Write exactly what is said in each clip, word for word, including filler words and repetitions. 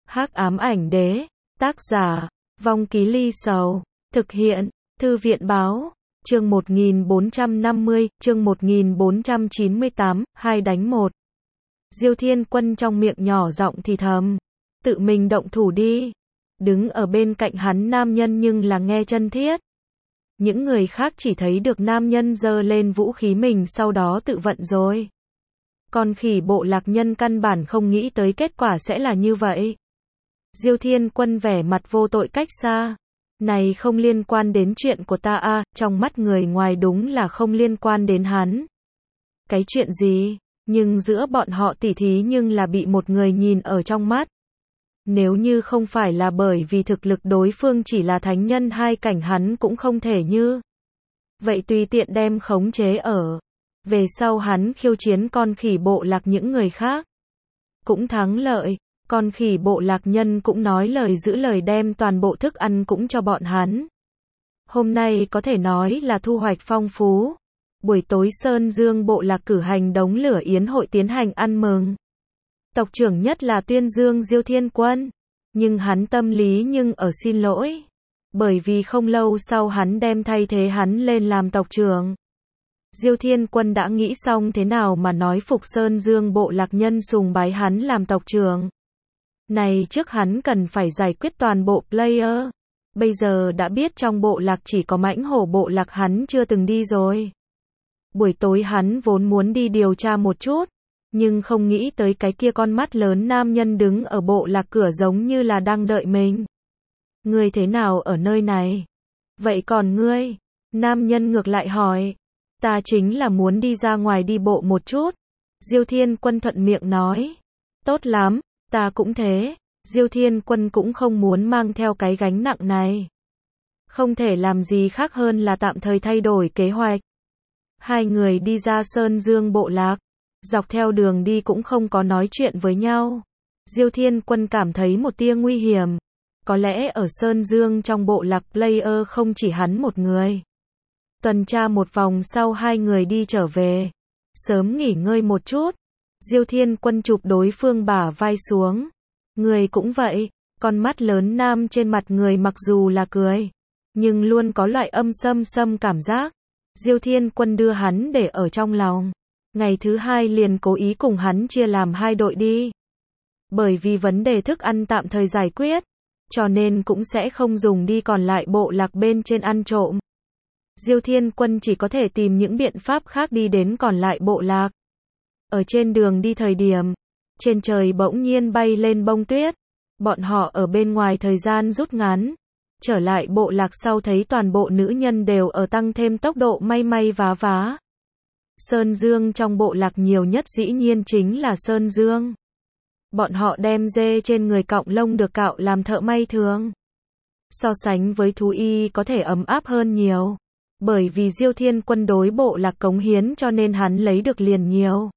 Hắc ám ảnh đế, tác giả, Vong Ký Ly Sầu, thực hiện, Thư viện báo, chương một nghìn bốn trăm năm mươi, chương một nghìn bốn trăm chín mươi tám, hai đánh một. Diêu Thiên Quân trong miệng nhỏ giọng thì thầm, tự mình động thủ đi. Đứng ở bên cạnh hắn nam nhân nhưng là nghe chân thiết. Những người khác chỉ thấy được nam nhân giơ lên vũ khí mình sau đó tự vận rồi. Còn khỉ bộ lạc nhân căn bản không nghĩ tới kết quả sẽ là như vậy. Diêu Thiên Quân vẻ mặt vô tội cách xa. Này không liên quan đến chuyện của ta a, à, trong mắt người ngoài đúng là không liên quan đến hắn. Cái chuyện gì? Nhưng giữa bọn họ tỉ thí nhưng là bị một người nhìn ở trong mắt. Nếu như không phải là bởi vì thực lực đối phương chỉ là thánh nhân hai cảnh hắn cũng không thể như. Vậy tùy tiện đem khống chế ở. Về sau hắn khiêu chiến con khỉ bộ lạc những người khác. Cũng thắng lợi, con khỉ bộ lạc nhân cũng nói lời giữ lời đem toàn bộ thức ăn cũng cho bọn hắn. Hôm nay có thể nói là thu hoạch phong phú. Buổi tối Sơn Dương bộ lạc cử hành đống lửa yến hội tiến hành ăn mừng. Tộc trưởng nhất là tuyên dương Diêu Thiên Quân. Nhưng hắn tâm lý nhưng ở xin lỗi. Bởi vì không lâu sau hắn đem thay thế hắn lên làm tộc trưởng. Diêu Thiên Quân đã nghĩ xong thế nào mà nói phục Sơn Dương bộ lạc nhân sùng bái hắn làm tộc trưởng. Này trước hắn cần phải giải quyết toàn bộ player. Bây giờ đã biết trong bộ lạc chỉ có mãnh hổ bộ lạc hắn chưa từng đi rồi. Buổi tối hắn vốn muốn đi điều tra một chút. Nhưng không nghĩ tới cái kia con mắt lớn nam nhân đứng ở bộ lạc cửa giống như là đang đợi mình. Ngươi thế nào ở nơi này? Vậy còn ngươi? Nam nhân ngược lại hỏi. Ta chính là muốn đi ra ngoài đi bộ một chút. Diêu Thiên Quân thuận miệng nói. Tốt lắm, ta cũng thế. Diêu Thiên Quân cũng không muốn mang theo cái gánh nặng này. Không thể làm gì khác hơn là tạm thời thay đổi kế hoạch. Hai người đi ra Sơn Dương bộ lạc. Dọc theo đường đi cũng không có nói chuyện với nhau. Diêu Thiên Quân cảm thấy một tia nguy hiểm. Có lẽ ở Sơn Dương trong bộ lạc player không chỉ hắn một người. Tuần tra một vòng sau hai người đi trở về. Sớm nghỉ ngơi một chút. Diêu Thiên Quân chụp đối phương bả vai xuống. Người cũng vậy. Con mắt lớn nam trên mặt người mặc dù là cười. Nhưng luôn có loại âm sâm sâm cảm giác. Diêu Thiên Quân đưa hắn để ở trong lòng. Ngày thứ hai liền cố ý cùng hắn chia làm hai đội đi. Bởi vì vấn đề thức ăn tạm thời giải quyết. Cho nên cũng sẽ không dùng đi còn lại bộ lạc bên trên ăn trộm. Diêu Thiên Quân chỉ có thể tìm những biện pháp khác đi đến còn lại bộ lạc. Ở trên đường đi thời điểm, trên trời bỗng nhiên bay lên bông tuyết. Bọn họ ở bên ngoài thời gian rút ngắn. Trở lại bộ lạc sau thấy toàn bộ nữ nhân đều ở tăng thêm tốc độ may may vá vá. Sơn Dương trong bộ lạc nhiều nhất dĩ nhiên chính là Sơn Dương. Bọn họ đem dê trên người cọng lông được cạo làm thợ may thường. So sánh với thú y có thể ấm áp hơn nhiều. Bởi vì Diêu Thiên Quân đối bộ lạc cống hiến cho nên hắn lấy được liền nhiều.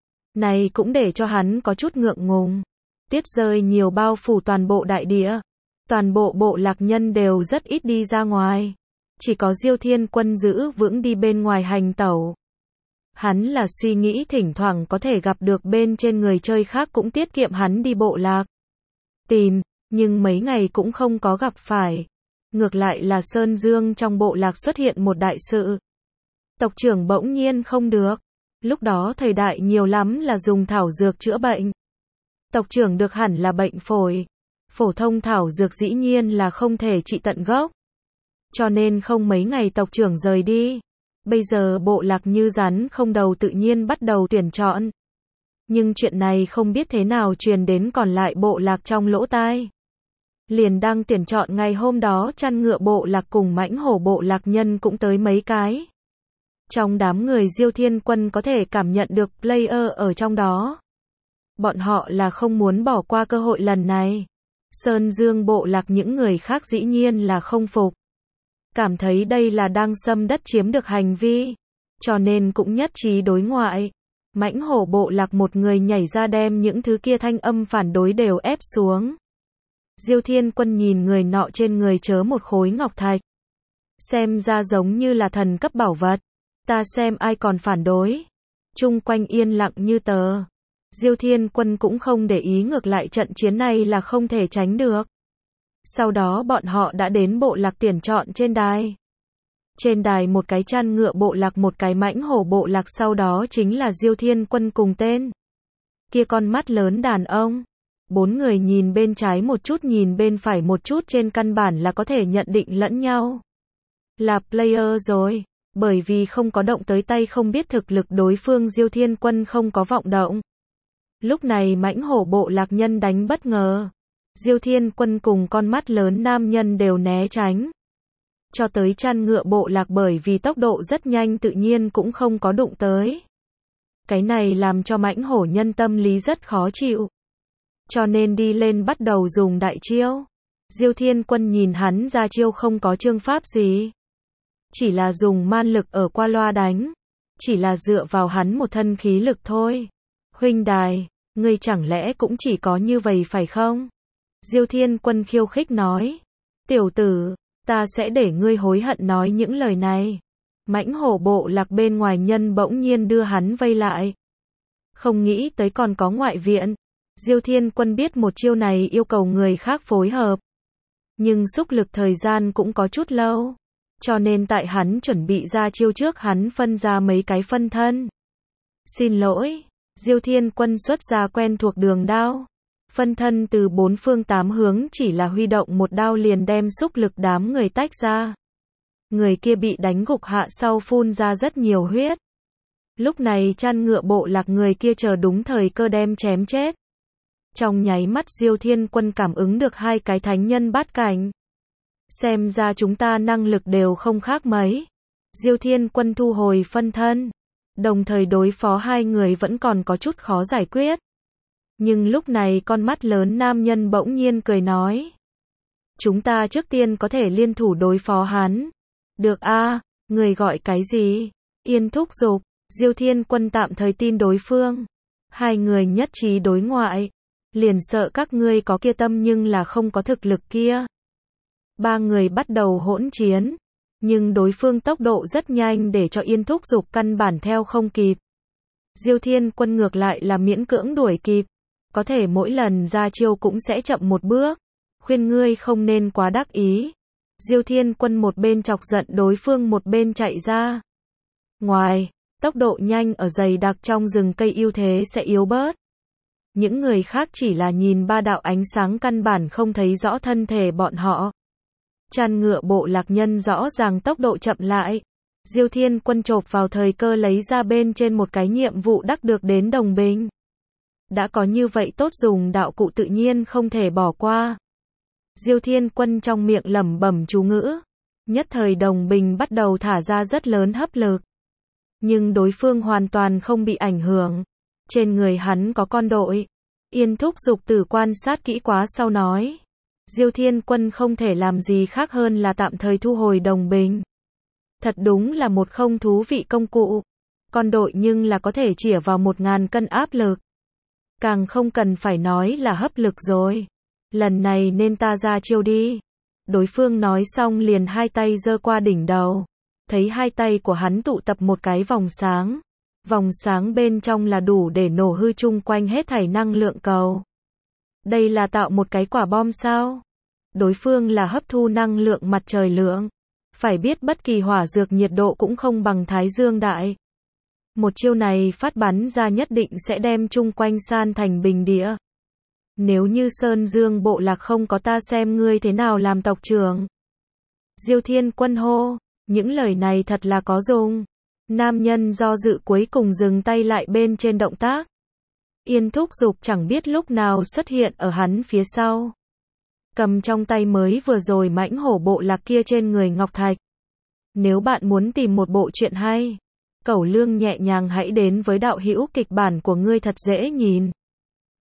Này cũng để cho hắn có chút ngượng ngùng. Tuyết rơi nhiều bao phủ toàn bộ đại địa. Toàn bộ bộ lạc nhân đều rất ít đi ra ngoài. Chỉ có Diêu Thiên Quân giữ vững đi bên ngoài hành tẩu. Hắn là suy nghĩ thỉnh thoảng có thể gặp được bên trên người chơi khác cũng tiết kiệm hắn đi bộ lạc. Tìm, nhưng mấy ngày cũng không có gặp phải. Ngược lại là Sơn Dương trong bộ lạc xuất hiện một đại sự. Tộc trưởng bỗng nhiên không được. Lúc đó thời đại nhiều lắm là dùng thảo dược chữa bệnh. Tộc trưởng được hẳn là bệnh phổi. Phổ thông thảo dược dĩ nhiên là không thể trị tận gốc. Cho nên không mấy ngày tộc trưởng rời đi. Bây giờ bộ lạc như rắn không đầu tự nhiên bắt đầu tuyển chọn. Nhưng chuyện này không biết thế nào truyền đến còn lại bộ lạc trong lỗ tai. Liền đang tuyển chọn ngày hôm đó chăn ngựa bộ lạc cùng mãnh hổ bộ lạc nhân cũng tới mấy cái. Trong đám người Diêu Thiên Quân có thể cảm nhận được player ở trong đó. Bọn họ là không muốn bỏ qua cơ hội lần này. Sơn Dương bộ lạc những người khác dĩ nhiên là không phục. Cảm thấy đây là đang xâm đất chiếm được hành vi. Cho nên cũng nhất trí đối ngoại. Mãnh hổ bộ lạc một người nhảy ra đem những thứ kia thanh âm phản đối đều ép xuống. Diêu Thiên Quân nhìn người nọ trên người chớ một khối ngọc thạch. Xem ra giống như là thần cấp bảo vật. Ta xem ai còn phản đối. Chung quanh yên lặng như tờ. Diêu Thiên Quân cũng không để ý, ngược lại trận chiến này là không thể tránh được. Sau đó bọn họ đã đến bộ lạc tuyển chọn trên đài. Trên đài một cái chăn ngựa bộ lạc, một cái mãnh hổ bộ lạc, sau đó chính là Diêu Thiên Quân cùng tên kia con mắt lớn đàn ông. Bốn người nhìn bên trái một chút, nhìn bên phải một chút, trên căn bản là có thể nhận định lẫn nhau là player rồi. Bởi vì không có động tới tay, không biết thực lực đối phương, Diêu Thiên Quân không có vọng động. Lúc này mãnh hổ bộ lạc nhân đánh bất ngờ. Diêu Thiên Quân cùng con mắt lớn nam nhân đều né tránh. Cho tới chăn ngựa bộ lạc bởi vì tốc độ rất nhanh tự nhiên cũng không có đụng tới. Cái này làm cho mãnh hổ nhân tâm lý rất khó chịu. Cho nên đi lên bắt đầu dùng đại chiêu. Diêu Thiên Quân nhìn hắn ra chiêu không có chương pháp gì. Chỉ là dùng man lực ở qua loa đánh. Chỉ là dựa vào hắn một thân khí lực thôi. Huynh đài, ngươi chẳng lẽ cũng chỉ có như vậy phải không? Diêu Thiên Quân khiêu khích nói. Tiểu tử, ta sẽ để ngươi hối hận nói những lời này. Mãnh hổ bộ lạc bên ngoài nhân bỗng nhiên đưa hắn vây lại. Không nghĩ tới còn có ngoại viện. Diêu Thiên Quân biết một chiêu này yêu cầu người khác phối hợp. Nhưng xúc lực thời gian cũng có chút lâu. Cho nên tại hắn chuẩn bị ra chiêu trước, hắn phân ra mấy cái phân thân. Xin lỗi, Diêu Thiên Quân xuất ra quen thuộc đường đao. Phân thân từ bốn phương tám hướng, chỉ là huy động một đao liền đem xúc lực đám người tách ra. Người kia bị đánh gục hạ sau phun ra rất nhiều huyết. Lúc này chăn ngựa bộ lạc người kia chờ đúng thời cơ đem chém chết. Trong nháy mắt Diêu Thiên Quân cảm ứng được hai cái thánh nhân bát cảnh. Xem ra chúng ta năng lực đều không khác mấy. Diêu Thiên Quân thu hồi phân thân. Đồng thời đối phó hai người vẫn còn có chút khó giải quyết. Nhưng lúc này con mắt lớn nam nhân bỗng nhiên cười nói. Chúng ta trước tiên có thể liên thủ đối phó hắn. Được a, à, người gọi cái gì? Yên thúc giục. Diêu Thiên Quân tạm thời tin đối phương. Hai người nhất trí đối ngoại. Liền sợ các ngươi có kia tâm nhưng là không có thực lực kia. Ba người bắt đầu hỗn chiến. Nhưng đối phương tốc độ rất nhanh để cho Yên thúc giục căn bản theo không kịp. Diêu Thiên Quân ngược lại là miễn cưỡng đuổi kịp. Có thể mỗi lần ra chiêu cũng sẽ chậm một bước. Khuyên ngươi không nên quá đắc ý. Diêu Thiên Quân một bên chọc giận đối phương một bên chạy ra. Ngoài, tốc độ nhanh ở dày đặc trong rừng cây ưu thế sẽ yếu bớt. Những người khác chỉ là nhìn ba đạo ánh sáng căn bản không thấy rõ thân thể bọn họ. Chăn ngựa bộ lạc nhân rõ ràng tốc độ chậm lại. Diêu Thiên Quân chộp vào thời cơ lấy ra bên trên một cái nhiệm vụ đắc được đến đồng binh. Đã có như vậy tốt dùng đạo cụ tự nhiên không thể bỏ qua. Diêu Thiên Quân trong miệng lẩm bẩm chú ngữ. Nhất thời đồng bình bắt đầu thả ra rất lớn hấp lực. Nhưng đối phương hoàn toàn không bị ảnh hưởng. Trên người hắn có con đội. Yên thúc giục tử quan sát kỹ quá sau nói. Diêu Thiên Quân không thể làm gì khác hơn là tạm thời thu hồi đồng bình. Thật đúng là một không thú vị công cụ. Con đội nhưng là có thể chĩa vào một ngàn cân áp lực. Càng không cần phải nói là hấp lực rồi. Lần này nên ta ra chiêu đi. Đối phương nói xong liền hai tay giơ qua đỉnh đầu. Thấy hai tay của hắn tụ tập một cái vòng sáng. Vòng sáng bên trong là đủ để nổ hư chung quanh hết thảy năng lượng cầu. Đây là tạo một cái quả bom sao? Đối phương là hấp thu năng lượng mặt trời lượng. Phải biết bất kỳ hỏa dược nhiệt độ cũng không bằng Thái Dương đại. Một chiêu này phát bắn ra nhất định sẽ đem chung quanh san thành bình địa. Nếu như Sơn Dương bộ lạc không có ta xem ngươi thế nào làm tộc trưởng. Diêu Thiên Quân hô, những lời này thật là có dùng. Nam nhân do dự cuối cùng dừng tay lại bên trên động tác. Yên thúc giục chẳng biết lúc nào xuất hiện ở hắn phía sau. Cầm trong tay mới vừa rồi mãnh hổ bộ lạc kia trên người ngọc thạch. Nếu bạn muốn tìm một bộ truyện hay, Cẩu Lương nhẹ nhàng hãy đến với đạo hữu kịch bản của ngươi thật dễ nhìn.